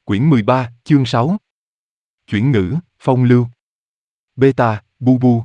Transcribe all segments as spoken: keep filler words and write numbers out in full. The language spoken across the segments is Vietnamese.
Quyển mười ba, chương sáu. Chuyển ngữ, phong lưu. Beta, bu bu.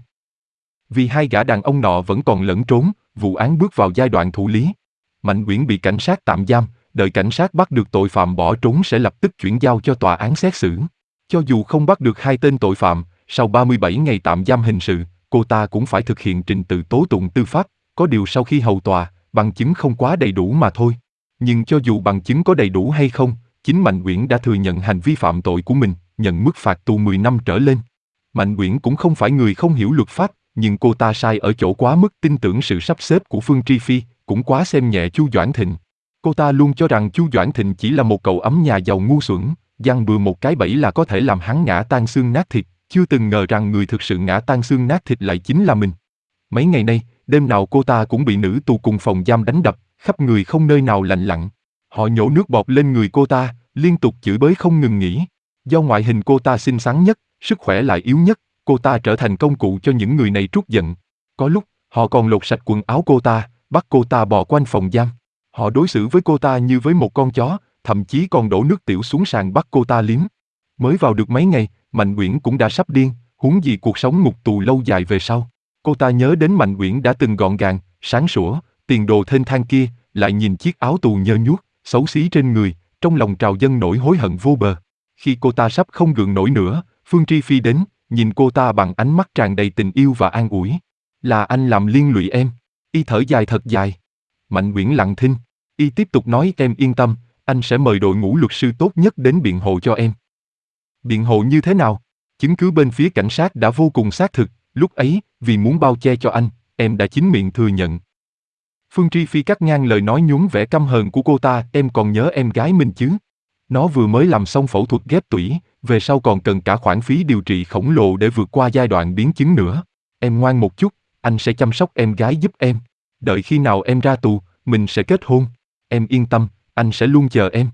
Vì hai gã đàn ông nọ vẫn còn lẫn trốn, vụ án bước vào giai đoạn thụ lý. Mạnh Uyển bị cảnh sát tạm giam, đợi cảnh sát bắt được tội phạm bỏ trốn sẽ lập tức chuyển giao cho tòa án xét xử. Cho dù không bắt được hai tên tội phạm, sau ba mươi bảy ngày tạm giam hình sự, cô ta cũng phải thực hiện trình tự tố tụng tư pháp, có điều sau khi hầu tòa, bằng chứng không quá đầy đủ mà thôi. Nhưng cho dù bằng chứng có đầy đủ hay không, chính Mạnh Uyển đã thừa nhận hành vi phạm tội của mình, nhận mức phạt tù mười năm trở lên. Mạnh Uyển cũng không phải người không hiểu luật pháp, nhưng cô ta sai ở chỗ quá mức tin tưởng sự sắp xếp của Phương Tri Phi, cũng quá xem nhẹ Chu Doãn Thịnh. Cô ta luôn cho rằng Chu Doãn Thịnh chỉ là một cậu ấm nhà giàu ngu xuẩn, giăng bừa một cái bẫy là có thể làm hắn ngã tan xương nát thịt, chưa từng ngờ rằng người thực sự ngã tan xương nát thịt lại chính là mình. Mấy ngày nay, đêm nào cô ta cũng bị nữ tù cùng phòng giam đánh đập, khắp người không nơi nào lành lặn. Họ nhổ nước bọt lên người cô ta, liên tục chửi bới không ngừng nghỉ. Do ngoại hình cô ta xinh xắn nhất, sức khỏe lại yếu nhất, cô ta trở thành công cụ cho những người này trút giận. Có lúc, họ còn lột sạch quần áo cô ta, bắt cô ta bò quanh phòng giam. Họ đối xử với cô ta như với một con chó, thậm chí còn đổ nước tiểu xuống sàn bắt cô ta liếm. Mới vào được mấy ngày, Mạnh Uyển cũng đã sắp điên, huống gì cuộc sống ngục tù lâu dài về sau. Cô ta nhớ đến Mạnh Uyển đã từng gọn gàng, sáng sủa, tiền đồ thênh thang kia, lại nhìn chiếc áo tù nhơ nhuốc, xấu xí trên người, trong lòng trào dâng nỗi hối hận vô bờ. Khi cô ta sắp không gượng nổi nữa, Phương Tri Phi đến, nhìn cô ta bằng ánh mắt tràn đầy tình yêu và an ủi. Là anh làm liên lụy em. Y thở dài thật dài. Mạnh Uyển lặng thinh. Y tiếp tục nói em yên tâm, anh sẽ mời đội ngũ luật sư tốt nhất đến biện hộ cho em. Biện hộ như thế nào? Chứng cứ bên phía cảnh sát đã vô cùng xác thực, lúc ấy, vì muốn bao che cho anh, em đã chính miệng thừa nhận. Phương Tri Phi cắt ngang lời nói nhuốm vẻ căm hờn của cô ta, em còn nhớ em gái mình chứ? Nó vừa mới làm xong phẫu thuật ghép tủy, về sau còn cần cả khoản phí điều trị khổng lồ để vượt qua giai đoạn biến chứng nữa. Em ngoan một chút, anh sẽ chăm sóc em gái giúp em. Đợi khi nào em ra tù, mình sẽ kết hôn. Em yên tâm, anh sẽ luôn chờ em.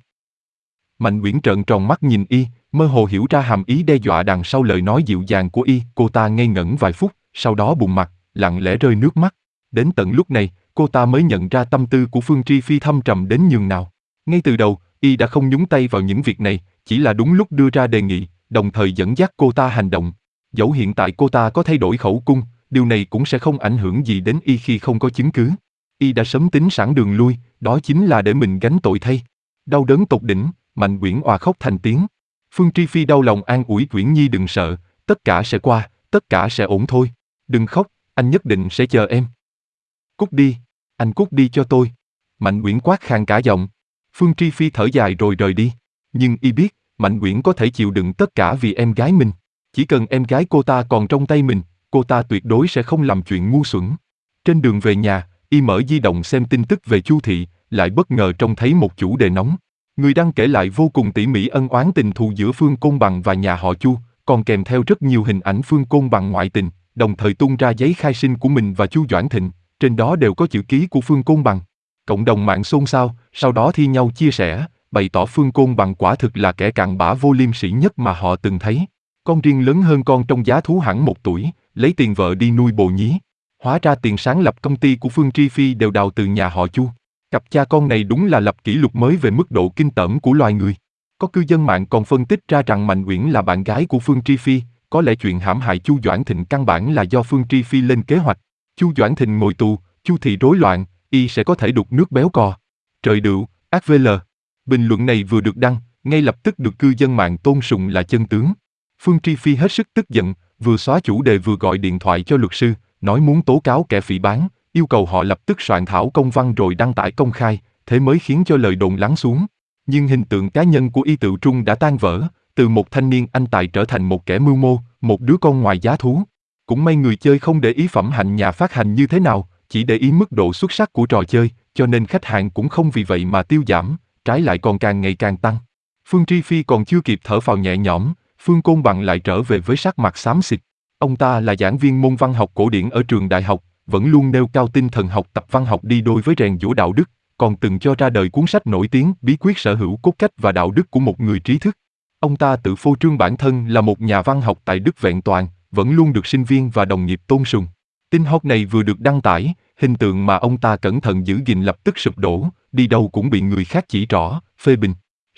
Mạnh Uyển trợn tròn mắt nhìn Y, mơ hồ hiểu ra hàm ý đe dọa đằng sau lời nói dịu dàng của Y. Cô ta ngây ngẩn vài phút, sau đó bùng mặt, lặng lẽ rơi nước mắt. Đến tận lúc này, cô ta mới nhận ra tâm tư của Phương Tri Phi thâm trầm đến nhường nào. Ngay từ đầu, Y đã không nhúng tay vào những việc này, chỉ là đúng lúc đưa ra đề nghị, đồng thời dẫn dắt cô ta hành động. Dẫu hiện tại cô ta có thay đổi khẩu cung, điều này cũng sẽ không ảnh hưởng gì đến Y khi không có chứng cứ. Y đã sớm tính sẵn đường lui, đó chính là để mình gánh tội thay. Đau đớn tột đỉnh, Mạnh Uyển òa khóc thành tiếng. Phương Tri Phi đau lòng an ủi Uyển Nhi đừng sợ, tất cả sẽ qua, tất cả sẽ ổn thôi. Đừng khóc, anh nhất định sẽ chờ em. Cút đi, anh cút đi cho tôi. Mạnh Uyển quát khàn cả giọng. Phương Tri Phi thở dài rồi rời đi. Nhưng Y biết, Mạnh Uyển có thể chịu đựng tất cả vì em gái mình. Chỉ cần em gái cô ta còn trong tay mình, cô ta tuyệt đối sẽ không làm chuyện ngu xuẩn. Trên đường về nhà, Y mở di động xem tin tức về Chu thị, lại bất ngờ trông thấy một chủ đề nóng. Người đăng kể lại vô cùng tỉ mỉ ân oán tình thù giữa Phương Côn Bằng và nhà họ Chu, còn kèm theo rất nhiều hình ảnh Phương Côn Bằng ngoại tình, đồng thời tung ra giấy khai sinh của mình và Chu Doãn Thịnh, trên đó đều có chữ ký của Phương Côn Bằng. Cộng đồng mạng xôn xao, sau đó thi nhau chia sẻ, bày tỏ Phương Côn Bằng quả thực là kẻ cặn bã vô liêm sỉ nhất mà họ từng thấy. Con riêng lớn hơn con trong giá thú hẳn một tuổi, lấy tiền vợ đi nuôi bồ nhí. Hóa ra tiền sáng lập công ty của Phương Tri Phi đều đào từ nhà họ Chu. Cặp cha con này đúng là lập kỷ lục mới về mức độ kinh tởm của loài người. Có cư dân mạng còn phân tích ra rằng Mạnh Uyển là bạn gái của Phương Tri Phi, có lẽ chuyện hãm hại Chu Doãn Thịnh căn bản là do Phương Tri Phi lên kế hoạch. Chu Doãn Thịnh ngồi tù, Chu thị rối loạn, Y sẽ có thể đục nước béo cò. Trời đựu, ác vê lờ. Bình luận này vừa được đăng, ngay lập tức được cư dân mạng tôn sùng là chân tướng. Phương Tri Phi hết sức tức giận, vừa xóa chủ đề vừa gọi điện thoại cho luật sư, nói muốn tố cáo kẻ phỉ báng, yêu cầu họ lập tức soạn thảo công văn rồi đăng tải công khai, thế mới khiến cho lời đồn lắng xuống. Nhưng hình tượng cá nhân của Y Tự Trung đã tan vỡ, từ một thanh niên anh tài trở thành một kẻ mưu mô, một đứa con ngoài giá thú. Cũng may người chơi không để ý phẩm hạnh nhà phát hành như thế nào, chỉ để ý mức độ xuất sắc của trò chơi, cho nên khách hàng cũng không vì vậy mà tiêu giảm, trái lại còn càng ngày càng tăng. Phương Tri Phi còn chưa kịp thở phào nhẹ nhõm, Phương Côn Bằng lại trở về với sắc mặt xám xịt. Ông ta là giảng viên môn văn học cổ điển ở trường đại học, vẫn luôn nêu cao tinh thần học tập văn học đi đôi với rèn giũa đạo đức, còn từng cho ra đời cuốn sách nổi tiếng Bí quyết sở hữu cốt cách và đạo đức của một người trí thức. Ông ta tự phô trương bản thân là một nhà văn học tại Đức vẹn toàn, vẫn luôn được sinh viên và đồng nghiệp tôn sùng. Tin hot này vừa được đăng tải, hình tượng mà ông ta cẩn thận giữ gìn lập tức sụp đổ, đi đâu cũng bị người khác chỉ trỏ, phê bình.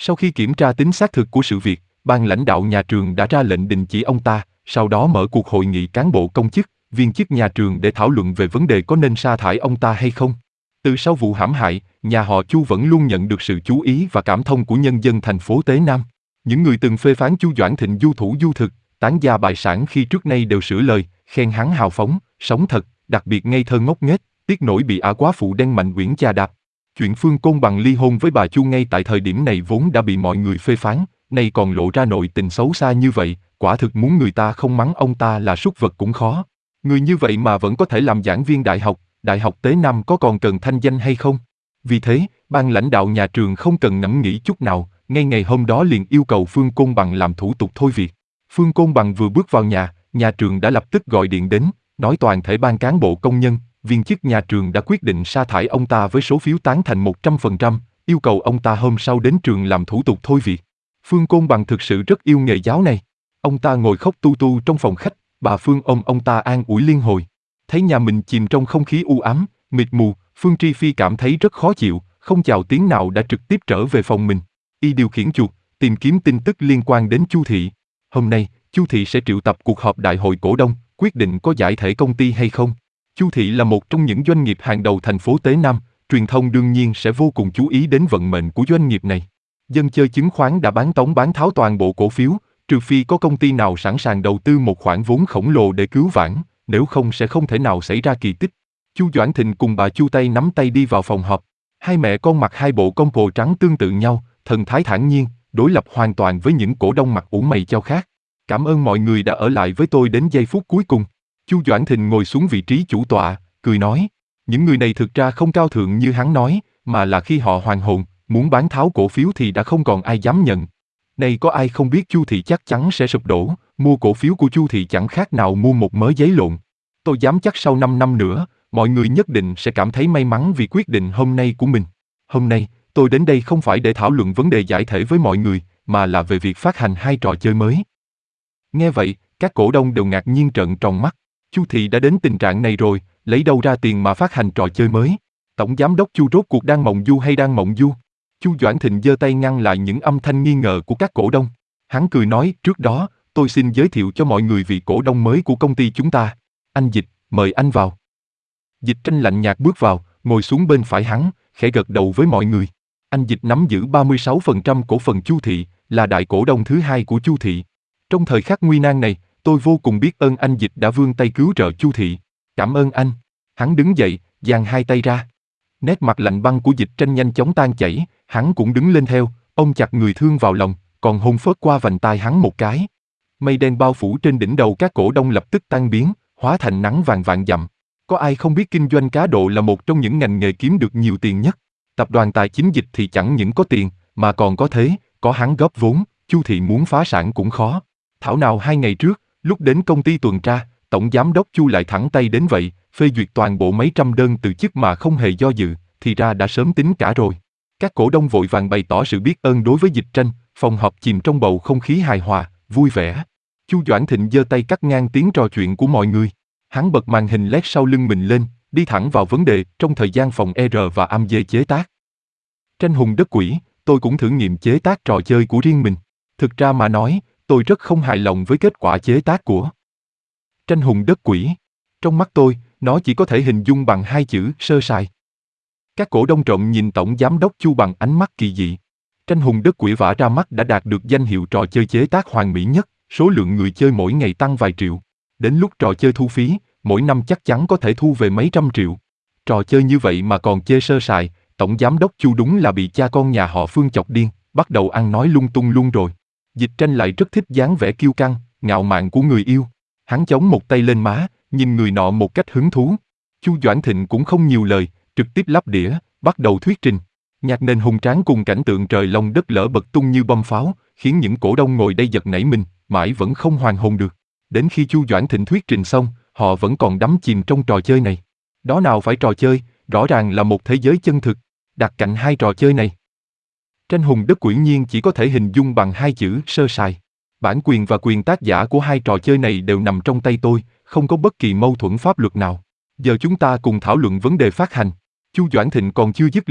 Sau khi kiểm tra tính xác thực của sự việc, ban lãnh đạo nhà trường đã ra lệnh đình chỉ ông ta, sau đó mở cuộc hội nghị cán bộ công chức, viên chức nhà trường để thảo luận về vấn đề có nên sa thải ông ta hay không. Từ sau vụ hãm hại, nhà họ Chu vẫn luôn nhận được sự chú ý và cảm thông của nhân dân thành phố Tế Nam. Những người từng phê phán Chu Doãn Thịnh du thủ du thực, tán gia bại sản khi trước nay đều sửa lời, khen hắn hào phóng, sống thật, đặc biệt ngây thơ ngốc nghếch, tiếc nỗi bị ả quá phụ đen Mạnh Uyển chà đạp. Chuyện Phương Côn Bằng ly hôn với bà Chu ngay tại thời điểm này vốn đã bị mọi người phê phán, nay còn lộ ra nội tình xấu xa như vậy, quả thực muốn người ta không mắng ông ta là súc vật cũng khó. Người như vậy mà vẫn có thể làm giảng viên đại học, Đại học Tế Nam có còn cần thanh danh hay không? Vì thế, ban lãnh đạo nhà trường không cần ngẫm nghĩ chút nào, ngay ngày hôm đó liền yêu cầu Phương Côn Bằng làm thủ tục thôi việc. Phương Côn Bằng vừa bước vào nhà, nhà trường đã lập tức gọi điện đến, nói toàn thể ban cán bộ công nhân, viên chức nhà trường đã quyết định sa thải ông ta với số phiếu tán thành một trăm phần trăm, yêu cầu ông ta hôm sau đến trường làm thủ tục thôi việc. Phương Côn Bằng thực sự rất yêu nghề giáo này. Ông ta ngồi khóc tu tu trong phòng khách, bà Phương ôm ông ta an ủi liên hồi. Thấy nhà mình chìm trong không khí u ám, mịt mù, Phương Tri Phi cảm thấy rất khó chịu, không chào tiếng nào đã trực tiếp trở về phòng mình. Y điều khiển chuột, tìm kiếm tin tức liên quan đến Chu Thị. Hôm nay, Chu Thị sẽ triệu tập cuộc họp đại hội cổ đông, quyết định có giải thể công ty hay không. Chu Thị là một trong những doanh nghiệp hàng đầu thành phố Tế Nam, truyền thông đương nhiên sẽ vô cùng chú ý đến vận mệnh của doanh nghiệp này. Dân chơi chứng khoán đã bán tống bán tháo toàn bộ cổ phiếu, trừ phi có công ty nào sẵn sàng đầu tư một khoản vốn khổng lồ để cứu vãn, nếu không sẽ không thể nào xảy ra kỳ tích. Chu Doãn Thịnh cùng bà Chu tay nắm tay đi vào phòng họp. Hai mẹ con mặc hai bộ compo trắng tương tự nhau, thần thái thản nhiên, đối lập hoàn toàn với những cổ đông mặt ủ mày chau khác. Cảm ơn mọi người đã ở lại với tôi đến giây phút cuối cùng. Chu Doãn Thịnh ngồi xuống vị trí chủ tọa, cười nói, những người này thực ra không cao thượng như hắn nói, mà là khi họ hoàn hồn, muốn bán tháo cổ phiếu thì đã không còn ai dám nhận. Này có ai không biết Chu Thị chắc chắn sẽ sụp đổ, mua cổ phiếu của Chu Thị chẳng khác nào mua một mớ giấy lộn. Tôi dám chắc sau năm năm nữa, mọi người nhất định sẽ cảm thấy may mắn vì quyết định hôm nay của mình. Hôm nay, tôi đến đây không phải để thảo luận vấn đề giải thể với mọi người, mà là về việc phát hành hai trò chơi mới. Nghe vậy, các cổ đông đều ngạc nhiên trợn tròn mắt. Chu Thị đã đến tình trạng này rồi, lấy đâu ra tiền mà phát hành trò chơi mới? Tổng giám đốc Chu rốt cuộc đang mộng du hay đang mộng du? Chu Doãn Thịnh giơ tay ngăn lại những âm thanh nghi ngờ của các cổ đông. Hắn cười nói, trước đó, tôi xin giới thiệu cho mọi người vị cổ đông mới của công ty chúng ta. Anh Dịch, mời anh vào. Dịch Tranh lạnh nhạt bước vào, ngồi xuống bên phải hắn, khẽ gật đầu với mọi người. Anh Dịch nắm giữ ba mươi sáu phần trăm cổ phần Chu Thị, là đại cổ đông thứ hai của Chu Thị. Trong thời khắc nguy nan này, tôi vô cùng biết ơn anh Dịch đã vươn tay cứu trợ Chu Thị. Cảm ơn anh. Hắn đứng dậy, giang hai tay ra. Nét mặt lạnh băng của Dịch Tranh nhanh chóng tan chảy, hắn cũng đứng lên theo, ôm chặt người thương vào lòng, còn hôn phớt qua vành tai hắn một cái. Mây đen bao phủ trên đỉnh đầu các cổ đông lập tức tan biến, hóa thành nắng vàng vạn dặm. Có ai không biết kinh doanh cá độ là một trong những ngành nghề kiếm được nhiều tiền nhất. Tập đoàn tài chính Dịch thì chẳng những có tiền, mà còn có thế, có hắn góp vốn, Chu Thị muốn phá sản cũng khó. Thảo nào hai ngày trước, lúc đến công ty tuần tra, tổng giám đốc Chu lại thẳng tay đến vậy, phê duyệt toàn bộ mấy trăm đơn từ chức mà không hề do dự, thì ra đã sớm tính cả rồi. Các cổ đông vội vàng bày tỏ sự biết ơn đối với Dịch Tranh, phòng họp chìm trong bầu không khí hài hòa, vui vẻ. Chu Doãn Thịnh giơ tay cắt ngang tiếng trò chuyện của mọi người. Hắn bật màn hình led sau lưng mình lên, đi thẳng vào vấn đề. Trong thời gian phòng E R và A M D chế tác Tranh hùng đất quỷ, tôi cũng thử nghiệm chế tác trò chơi của riêng mình. Thực ra mà nói, tôi rất không hài lòng với kết quả chế tác của Tranh hùng đất quỷ. Trong mắt tôi, nó chỉ có thể hình dung bằng hai chữ sơ sài. Các cổ đông trộm nhìn tổng giám đốc Chu bằng ánh mắt kỳ dị. Tranh hùng đất quỷ vả ra mắt đã đạt được danh hiệu trò chơi chế tác hoàn mỹ nhất, số lượng người chơi mỗi ngày tăng vài triệu. Đến lúc trò chơi thu phí, mỗi năm chắc chắn có thể thu về mấy trăm triệu. Trò chơi như vậy mà còn chê sơ sài, tổng giám đốc Chu đúng là bị cha con nhà họ Phương chọc điên, bắt đầu ăn nói lung tung luôn rồi. Dịch Tranh lại rất thích dáng vẻ kiêu căng, ngạo mạn của người yêu. Hắn chống một tay lên má, nhìn người nọ một cách hứng thú. Chu Doãn Thịnh cũng không nhiều lời, trực tiếp lắp đĩa, bắt đầu thuyết trình. Nhạc nền hùng tráng cùng cảnh tượng trời long đất lở bật tung như bom pháo, khiến những cổ đông ngồi đây giật nảy mình, mãi vẫn không hoàn hồn được. Đến khi Chu Doãn Thịnh thuyết trình xong, họ vẫn còn đắm chìm trong trò chơi này. Đó nào phải trò chơi, rõ ràng là một thế giới chân thực. Đặt cạnh hai trò chơi này, Tranh hùng đất quỷ nhiên chỉ có thể hình dung bằng hai chữ sơ sài. Bản quyền và quyền tác giả của hai trò chơi này đều nằm trong tay tôi, không có bất kỳ mâu thuẫn pháp luật nào. Giờ chúng ta cùng thảo luận vấn đề phát hành. Chu Doãn Thịnh còn chưa dứt lời,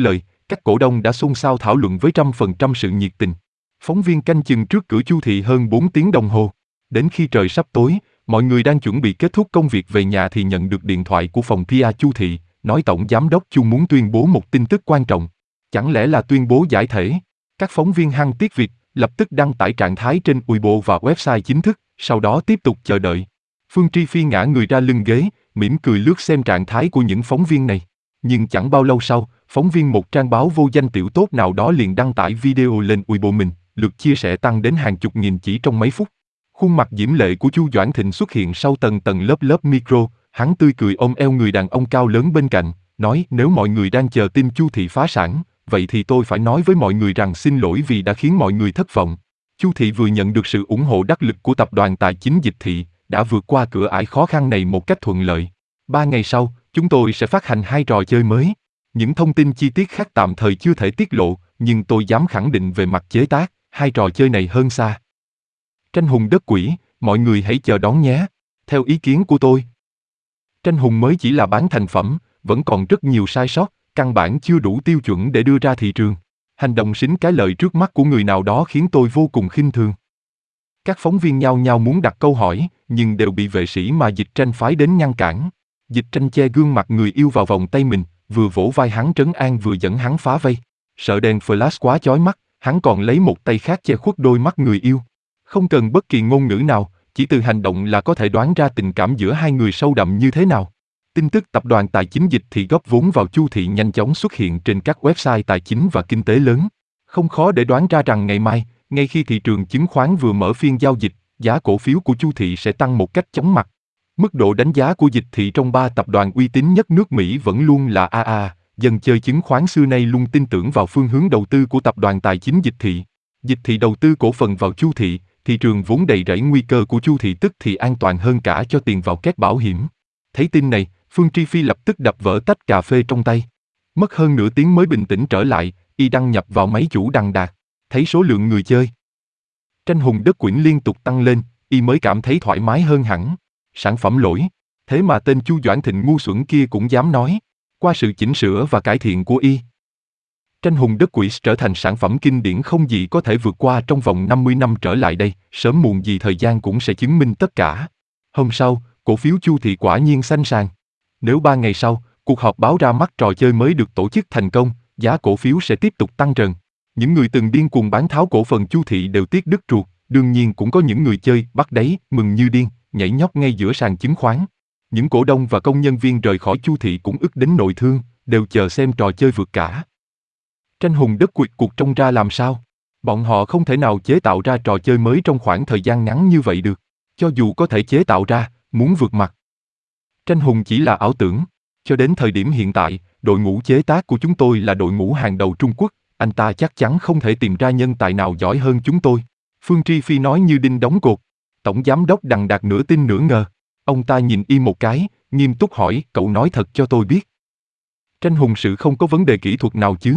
Các cổ đông đã xôn xao thảo luận với trăm phần trăm sự nhiệt tình. Phóng viên canh chừng trước cửa Chu thị hơn bốn tiếng đồng hồ. Đến khi trời sắp tối, mọi người đang chuẩn bị kết thúc công việc về nhà thì nhận được điện thoại của phòng pê e Chu thị, nói tổng giám đốc Chu muốn tuyên bố một tin tức quan trọng. Chẳng lẽ là tuyên bố giải thể? Các phóng viên hăng tiếc việc lập tức đăng tải trạng thái trên Weibo và website chính thức, sau đó tiếp tục chờ đợi. Phương Tri Phi ngã người ra lưng ghế, mỉm cười lướt xem trạng thái của những phóng viên này. Nhưng chẳng bao lâu sau, phóng viên một trang báo vô danh tiểu tốt nào đó liền đăng tải video lên Weibo mình, lượt chia sẻ tăng đến hàng chục nghìn chỉ trong mấy phút. Khuôn mặt diễm lệ của Chu Doãn Thịnh xuất hiện sau tầng tầng lớp lớp micro, hắn tươi cười ôm eo người đàn ông cao lớn bên cạnh, nói nếu mọi người đang chờ tin Chu thị phá sản, vậy thì tôi phải nói với mọi người rằng xin lỗi vì đã khiến mọi người thất vọng. Chu thị vừa nhận được sự ủng hộ đắc lực của tập đoàn tài chính Dịch thị, đã vượt qua cửa ải khó khăn này một cách thuận lợi. Ba ngày sau, chúng tôi sẽ phát hành hai trò chơi mới. Những thông tin chi tiết khác tạm thời chưa thể tiết lộ, nhưng tôi dám khẳng định về mặt chế tác, hai trò chơi này hơn xa. Tranh hùng đất quỷ, mọi người hãy chờ đón nhé. Theo ý kiến của tôi, tranh hùng mới chỉ là bán thành phẩm, vẫn còn rất nhiều sai sót, căn bản chưa đủ tiêu chuẩn để đưa ra thị trường. Hành động xính cái lợi trước mắt của người nào đó khiến tôi vô cùng khinh thường. Các phóng viên nhao nhao muốn đặt câu hỏi, nhưng đều bị vệ sĩ mà Dịch Tranh phái đến ngăn cản. Dịch Tranh che gương mặt người yêu vào vòng tay mình, vừa vỗ vai hắn trấn an vừa dẫn hắn phá vây. Sợ đèn flash quá chói mắt, hắn còn lấy một tay khác che khuất đôi mắt người yêu. Không cần bất kỳ ngôn ngữ nào, chỉ từ hành động là có thể đoán ra tình cảm giữa hai người sâu đậm như thế nào. Tin tức tập đoàn tài chính Dịch thị góp vốn vào Chu thị nhanh chóng xuất hiện trên các website tài chính và kinh tế lớn. Không khó để đoán ra rằng ngày mai, ngay khi thị trường chứng khoán vừa mở phiên giao dịch, giá cổ phiếu của Chu thị sẽ tăng một cách chóng mặt. Mức độ đánh giá của Dịch thị trong ba tập đoàn uy tín nhất nước Mỹ vẫn luôn là a a, dân chơi chứng khoán xưa nay luôn tin tưởng vào phương hướng đầu tư của tập đoàn tài chính Dịch thị. Dịch thị đầu tư cổ phần vào Chu thị, thị trường vốn đầy rẫy nguy cơ của Chu thị tức thì an toàn hơn cả cho tiền vào két bảo hiểm. Thấy tin này, Phương Tri Phi lập tức đập vỡ tách cà phê trong tay. Mất hơn nửa tiếng mới bình tĩnh trở lại, y đăng nhập vào máy chủ đằng đạc, thấy số lượng người chơi tranh hùng đất quyển liên tục tăng lên, y mới cảm thấy thoải mái hơn hẳn. Sản phẩm lỗi, thế mà tên Chu Doãn Thịnh ngu xuẩn kia cũng dám nói. Qua sự chỉnh sửa và cải thiện của y, tranh hùng đất quỷ trở thành sản phẩm kinh điển không gì có thể vượt qua trong vòng năm mươi năm trở lại đây, sớm muộn gì thời gian cũng sẽ chứng minh tất cả. Hôm sau, cổ phiếu Chu thị quả nhiên xanh sàn. Nếu ba ngày sau, cuộc họp báo ra mắt trò chơi mới được tổ chức thành công, giá cổ phiếu sẽ tiếp tục tăng trần. Những người từng điên cuồng bán tháo cổ phần Chu thị đều tiếc đứt ruột, đương nhiên cũng có những người chơi bắt đáy, mừng như điên, nhảy nhót ngay giữa sàn chứng khoán. Những cổ đông và công nhân viên rời khỏi Chu thị cũng ức đến nội thương, đều chờ xem trò chơi vượt cả. Tranh hùng đất quyệt cuộc trông ra làm sao? Bọn họ không thể nào chế tạo ra trò chơi mới trong khoảng thời gian ngắn như vậy được. Cho dù có thể chế tạo ra, muốn vượt mặt tranh hùng chỉ là ảo tưởng. Cho đến thời điểm hiện tại, đội ngũ chế tác của chúng tôi là đội ngũ hàng đầu Trung Quốc, anh ta chắc chắn không thể tìm ra nhân tài nào giỏi hơn chúng tôi. Phương Tri Phi nói như đinh đóng cột. Tổng giám đốc đằng đạc nửa tin nửa ngờ. Ông ta nhìn y một cái, nghiêm túc hỏi, cậu nói thật cho tôi biết. Tranh hùng sự không có vấn đề kỹ thuật nào chứ?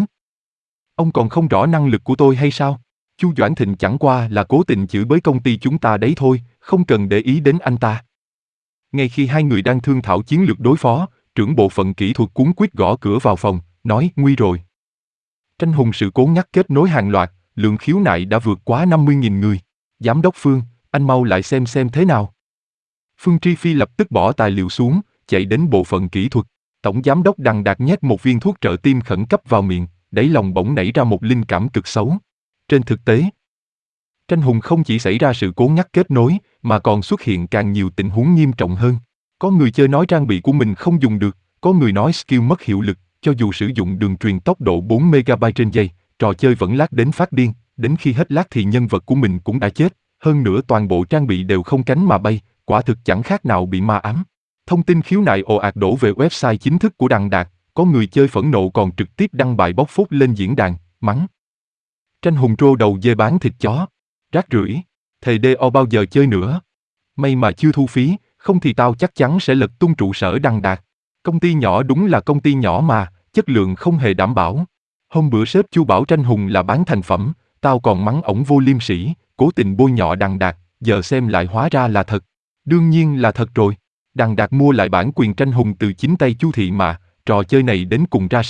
Ông còn không rõ năng lực của tôi hay sao? Chu Doãn Thịnh chẳng qua là cố tình chửi bới công ty chúng ta đấy thôi, không cần để ý đến anh ta. Ngay khi hai người đang thương thảo chiến lược đối phó, trưởng bộ phận kỹ thuật cuống quýt gõ cửa vào phòng, nói nguy rồi. Tranh hùng sự cố ngắt kết nối hàng loạt, lượng khiếu nại đã vượt quá năm mươi nghìn người. Giám đốc Phương, anh mau lại xem xem thế nào. Phương Tri Phi lập tức bỏ tài liệu xuống, chạy đến bộ phận kỹ thuật. Tổng giám đốc đằng đạc nhét một viên thuốc trợ tim khẩn cấp vào miệng, đáy lòng bỗng nảy ra một linh cảm cực xấu. Trên thực tế, tranh hùng không chỉ xảy ra sự cố ngắt kết nối, mà còn xuất hiện càng nhiều tình huống nghiêm trọng hơn. Có người chơi nói trang bị của mình không dùng được, có người nói skill mất hiệu lực, cho dù sử dụng đường truyền tốc độ bốn mê ga bai trên giây, trò chơi vẫn lag đến phát điên, đến khi hết lag thì nhân vật của mình cũng đã chết, hơn nữa toàn bộ trang bị đều không cánh mà bay, quả thực chẳng khác nào bị ma ám. Thông tin khiếu nại ồ ạt đổ về website chính thức của đằng đạc, có người chơi phẫn nộ còn trực tiếp đăng bài bóc phốt lên diễn đàn, mắng. Tranh hùng rô đầu dê bán thịt chó, rác rưởi, thề đê o bao giờ chơi nữa. May mà chưa thu phí, không thì tao chắc chắn sẽ lật tung trụ sở đằng đạc. Công ty nhỏ đúng là công ty nhỏ mà, chất lượng không hề đảm bảo. Hôm bữa sếp Chu bảo tranh hùng là bán thành phẩm, tao còn mắng ổng vô liêm sỉ, cố tình bôi nhọ đằng đạc, giờ xem lại hóa ra là thật. Đương nhiên là thật rồi. Đằng đạc mua lại bản quyền tranh hùng từ chính tay Chu thị mà, trò chơi này đến cùng ra sao,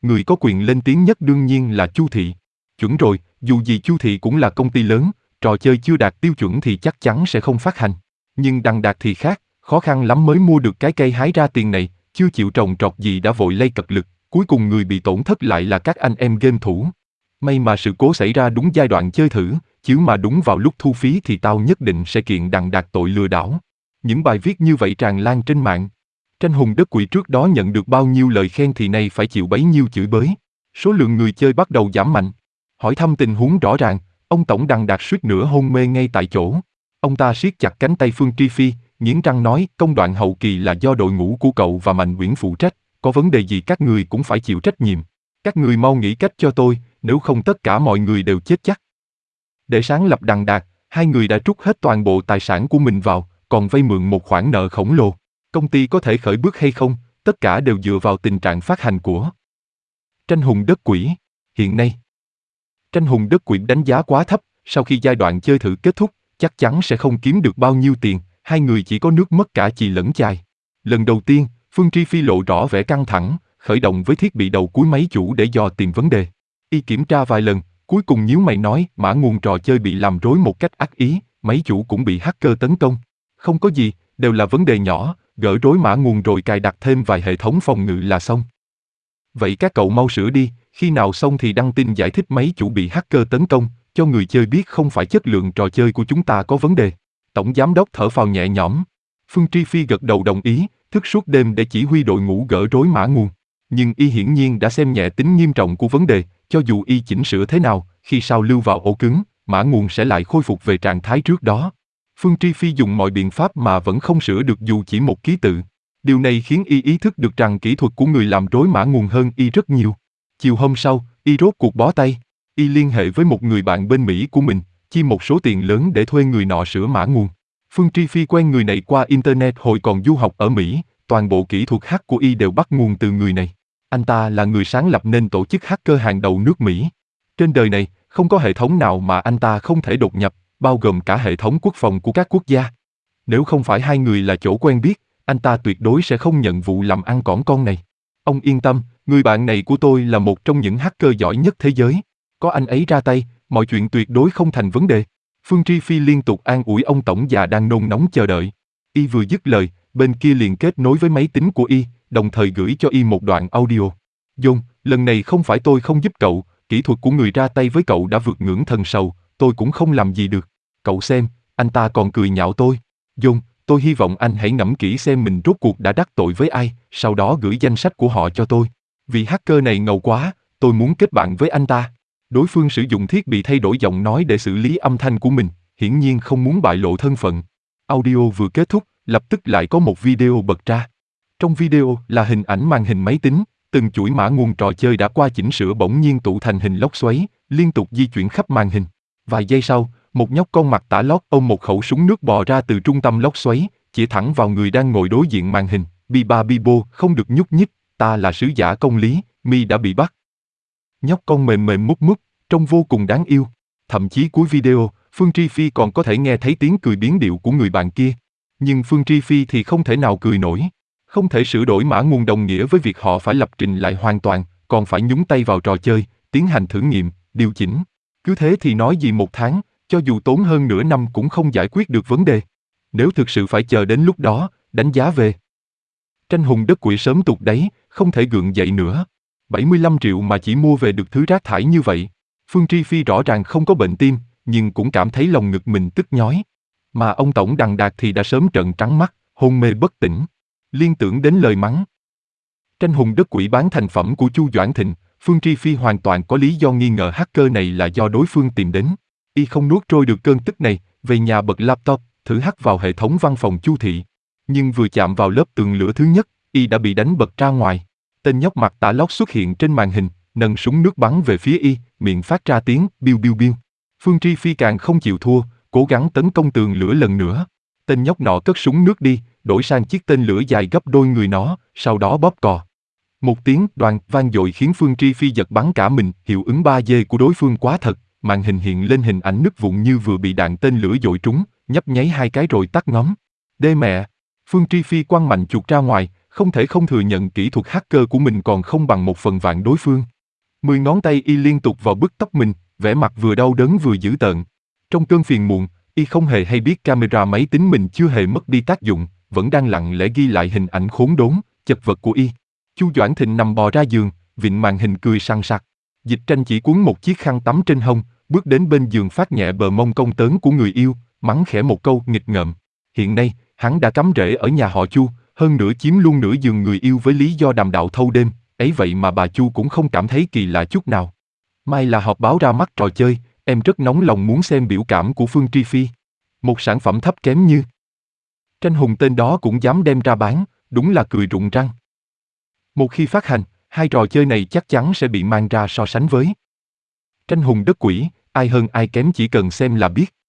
người có quyền lên tiếng nhất đương nhiên là Chu Thị. Chuẩn rồi, dù gì Chu Thị cũng là công ty lớn, trò chơi chưa đạt tiêu chuẩn thì chắc chắn sẽ không phát hành. Nhưng Đằng Đạt thì khác, khó khăn lắm mới mua được cái cây hái ra tiền này, chưa chịu trồng trọt gì đã vội lay cật lực, cuối cùng người bị tổn thất lại là các anh em game thủ. May mà sự cố xảy ra đúng giai đoạn chơi thử, chứ mà đúng vào lúc thu phí thì tao nhất định sẽ kiện Đằng Đạt tội lừa đảo. Những bài viết như vậy tràn lan trên mạng. Tranh hùng đất quỷ trước đó nhận được bao nhiêu lời khen thì nay phải chịu bấy nhiêu chửi bới. Số lượng người chơi bắt đầu giảm mạnh. Hỏi thăm tình huống rõ ràng, ông Tổng Đằng Đạt suýt nữa hôn mê ngay tại chỗ. Ông ta siết chặt cánh tay Phương Tri Phi, nghiến răng nói công đoạn hậu kỳ là do đội ngũ của cậu và Mạnh Uyển phụ trách, có vấn đề gì các người cũng phải chịu trách nhiệm. Các người mau nghĩ cách cho tôi, nếu không tất cả mọi người đều chết chắc. Để sáng lập Đằng Đạt, hai người đã trút hết toàn bộ tài sản của mình vào, còn vay mượn một khoản nợ khổng lồ. Công ty có thể khởi bước hay không, tất cả đều dựa vào tình trạng phát hành của Tranh hùng đất quỷ. Hiện nay, Tranh hùng đất quỷ đánh giá quá thấp, sau khi giai đoạn chơi thử kết thúc, chắc chắn sẽ không kiếm được bao nhiêu tiền, hai người chỉ có nước mất cả chì lẫn chài. Lần đầu tiên, Phương Tri Phi lộ rõ vẻ căng thẳng, khởi động với thiết bị đầu cuối máy chủ để dò tìm vấn đề. Y kiểm tra vài lần, cuối cùng nhíu mày nói mã nguồn trò chơi bị làm rối một cách ác ý, máy chủ cũng bị hacker tấn công. Không có gì, đều là vấn đề nhỏ, gỡ rối mã nguồn rồi cài đặt thêm vài hệ thống phòng ngự là xong. Vậy các cậu mau sửa đi, khi nào xong thì đăng tin giải thích máy chủ bị hacker tấn công, cho người chơi biết không phải chất lượng trò chơi của chúng ta có vấn đề. Tổng giám đốc thở phào nhẹ nhõm. Phương Tri Phi gật đầu đồng ý, thức suốt đêm để chỉ huy đội ngũ gỡ rối mã nguồn. Nhưng y hiển nhiên đã xem nhẹ tính nghiêm trọng của vấn đề, cho dù y chỉnh sửa thế nào, khi sao lưu vào ổ cứng, mã nguồn sẽ lại khôi phục về trạng thái trước đó. Phương Tri Phi dùng mọi biện pháp mà vẫn không sửa được dù chỉ một ký tự. Điều này khiến y ý thức được rằng kỹ thuật của người làm rối mã nguồn hơn y rất nhiều. Chiều hôm sau, y rốt cuộc bó tay. Y liên hệ với một người bạn bên Mỹ của mình, chi một số tiền lớn để thuê người nọ sửa mã nguồn. Phương Tri Phi quen người này qua Internet hồi còn du học ở Mỹ, toàn bộ kỹ thuật hack của y đều bắt nguồn từ người này. Anh ta là người sáng lập nên tổ chức hacker hàng đầu nước Mỹ. Trên đời này, không có hệ thống nào mà anh ta không thể đột nhập, bao gồm cả hệ thống quốc phòng của các quốc gia. Nếu không phải hai người là chỗ quen biết, anh ta tuyệt đối sẽ không nhận vụ làm ăn cỏn con này. Ông yên tâm, người bạn này của tôi là một trong những hacker giỏi nhất thế giới. Có anh ấy ra tay, mọi chuyện tuyệt đối không thành vấn đề. Phương Tri Phi liên tục an ủi ông tổng già đang nôn nóng chờ đợi. Y vừa dứt lời, bên kia liền kết nối với máy tính của Y, đồng thời gửi cho Y một đoạn audio. John, lần này không phải tôi không giúp cậu, kỹ thuật của người ra tay với cậu đã vượt ngưỡng thần sầu, tôi cũng không làm gì được. Cậu xem, anh ta còn cười nhạo tôi. John, tôi hy vọng anh hãy ngẫm kỹ xem mình rốt cuộc đã đắc tội với ai, sau đó gửi danh sách của họ cho tôi. Vì hacker này ngầu quá, tôi muốn kết bạn với anh ta. Đối phương sử dụng thiết bị thay đổi giọng nói để xử lý âm thanh của mình, hiển nhiên không muốn bại lộ thân phận. Audio vừa kết thúc, lập tức lại có một video bật ra. Trong video là hình ảnh màn hình máy tính, từng chuỗi mã nguồn trò chơi đã qua chỉnh sửa bỗng nhiên tụ thành hình lốc xoáy, liên tục di chuyển khắp màn hình. Vài giây sau, một nhóc con mặt tả lót ôm một khẩu súng nước bò ra từ trung tâm lốc xoáy, chỉ thẳng vào người đang ngồi đối diện màn hình. Bi ba bi bô, không được nhúc nhích, ta là sứ giả công lý, mi đã bị bắt. Nhóc con mềm mềm mút mút, trông vô cùng đáng yêu. Thậm chí cuối video, Phương Tri Phi còn có thể nghe thấy tiếng cười biến điệu của người bạn kia. Nhưng Phương Tri Phi thì không thể nào cười nổi. Không thể sửa đổi mã nguồn đồng nghĩa với việc họ phải lập trình lại hoàn toàn, còn phải nhúng tay vào trò chơi, tiến hành thử nghiệm, điều chỉnh. Cứ thế thì nói gì một tháng, cho dù tốn hơn nửa năm cũng không giải quyết được vấn đề. Nếu thực sự phải chờ đến lúc đó, đánh giá về Tranh hùng đất quỷ sớm tụt đáy, không thể gượng dậy nữa. bảy mươi lăm triệu mà chỉ mua về được thứ rác thải như vậy. Phương Tri Phi rõ ràng không có bệnh tim, nhưng cũng cảm thấy lòng ngực mình tức nhói. Mà ông Tổng Đằng Đạt thì đã sớm trợn trắng mắt, hôn mê bất tỉnh. Liên tưởng đến lời mắng Tranh hùng đất quỷ bán thành phẩm của Chu Doãn Thịnh, Phương Tri Phi hoàn toàn có lý do nghi ngờ hacker này là do đối phương tìm đến. Y không nuốt trôi được cơn tức này, về nhà bật laptop, thử hack vào hệ thống văn phòng Chu Thị. Nhưng vừa chạm vào lớp tường lửa thứ nhất, Y đã bị đánh bật ra ngoài. Tên nhóc mặt tả lót xuất hiện trên màn hình, nâng súng nước bắn về phía Y, miệng phát ra tiếng biu biu biu. Phương Tri Phi càng không chịu thua, cố gắng tấn công tường lửa lần nữa. Tên nhóc nọ cất súng nước đi, đổi sang chiếc tên lửa dài gấp đôi người nó, sau đó bóp cò. Một tiếng đoàng vang dội khiến Phương Tri Phi giật bắn cả mình, hiệu ứng ba D của đối phương quá thật, màn hình hiện lên hình ảnh nứt vụn như vừa bị đạn tên lửa dội trúng, nhấp nháy hai cái rồi tắt ngóm. Đê mẹ! Phương Tri Phi quăng mạnh chuột ra ngoài, Không thể không thừa nhận kỹ thuật hacker của mình còn không bằng một phần vạn đối phương. Mười ngón tay y liên tục vào bứt tóc mình, vẻ mặt vừa đau đớn vừa dữ tợn. Trong cơn phiền muộn, y không hề hay biết camera máy tính mình chưa hề mất đi tác dụng, vẫn đang lặng lẽ ghi lại hình ảnh khốn đốn, chật vật của y. Chu Doãn Thịnh nằm bò ra giường, vịn màn hình cười sằng sặc. Dịch Tranh chỉ cuốn một chiếc khăn tắm trên hông, bước đến bên giường phát nhẹ bờ mông cong tớn của người yêu, mắng khẽ một câu nghịch ngợm. Hiện nay, hắn đã cắm rễ ở nhà họ Chu, hơn nữa chiếm luôn nửa giường người yêu với lý do đàm đạo thâu đêm, ấy vậy mà bà Chu cũng không cảm thấy kỳ lạ chút nào. Mai là họp báo ra mắt trò chơi, em rất nóng lòng muốn xem biểu cảm của Phương Tri Phi. Một sản phẩm thấp kém như Tranh Hùng tên đó cũng dám đem ra bán, đúng là cười rụng răng. Một khi phát hành, hai trò chơi này chắc chắn sẽ bị mang ra so sánh với Tranh Hùng đất quỷ, ai hơn ai kém chỉ cần xem là biết.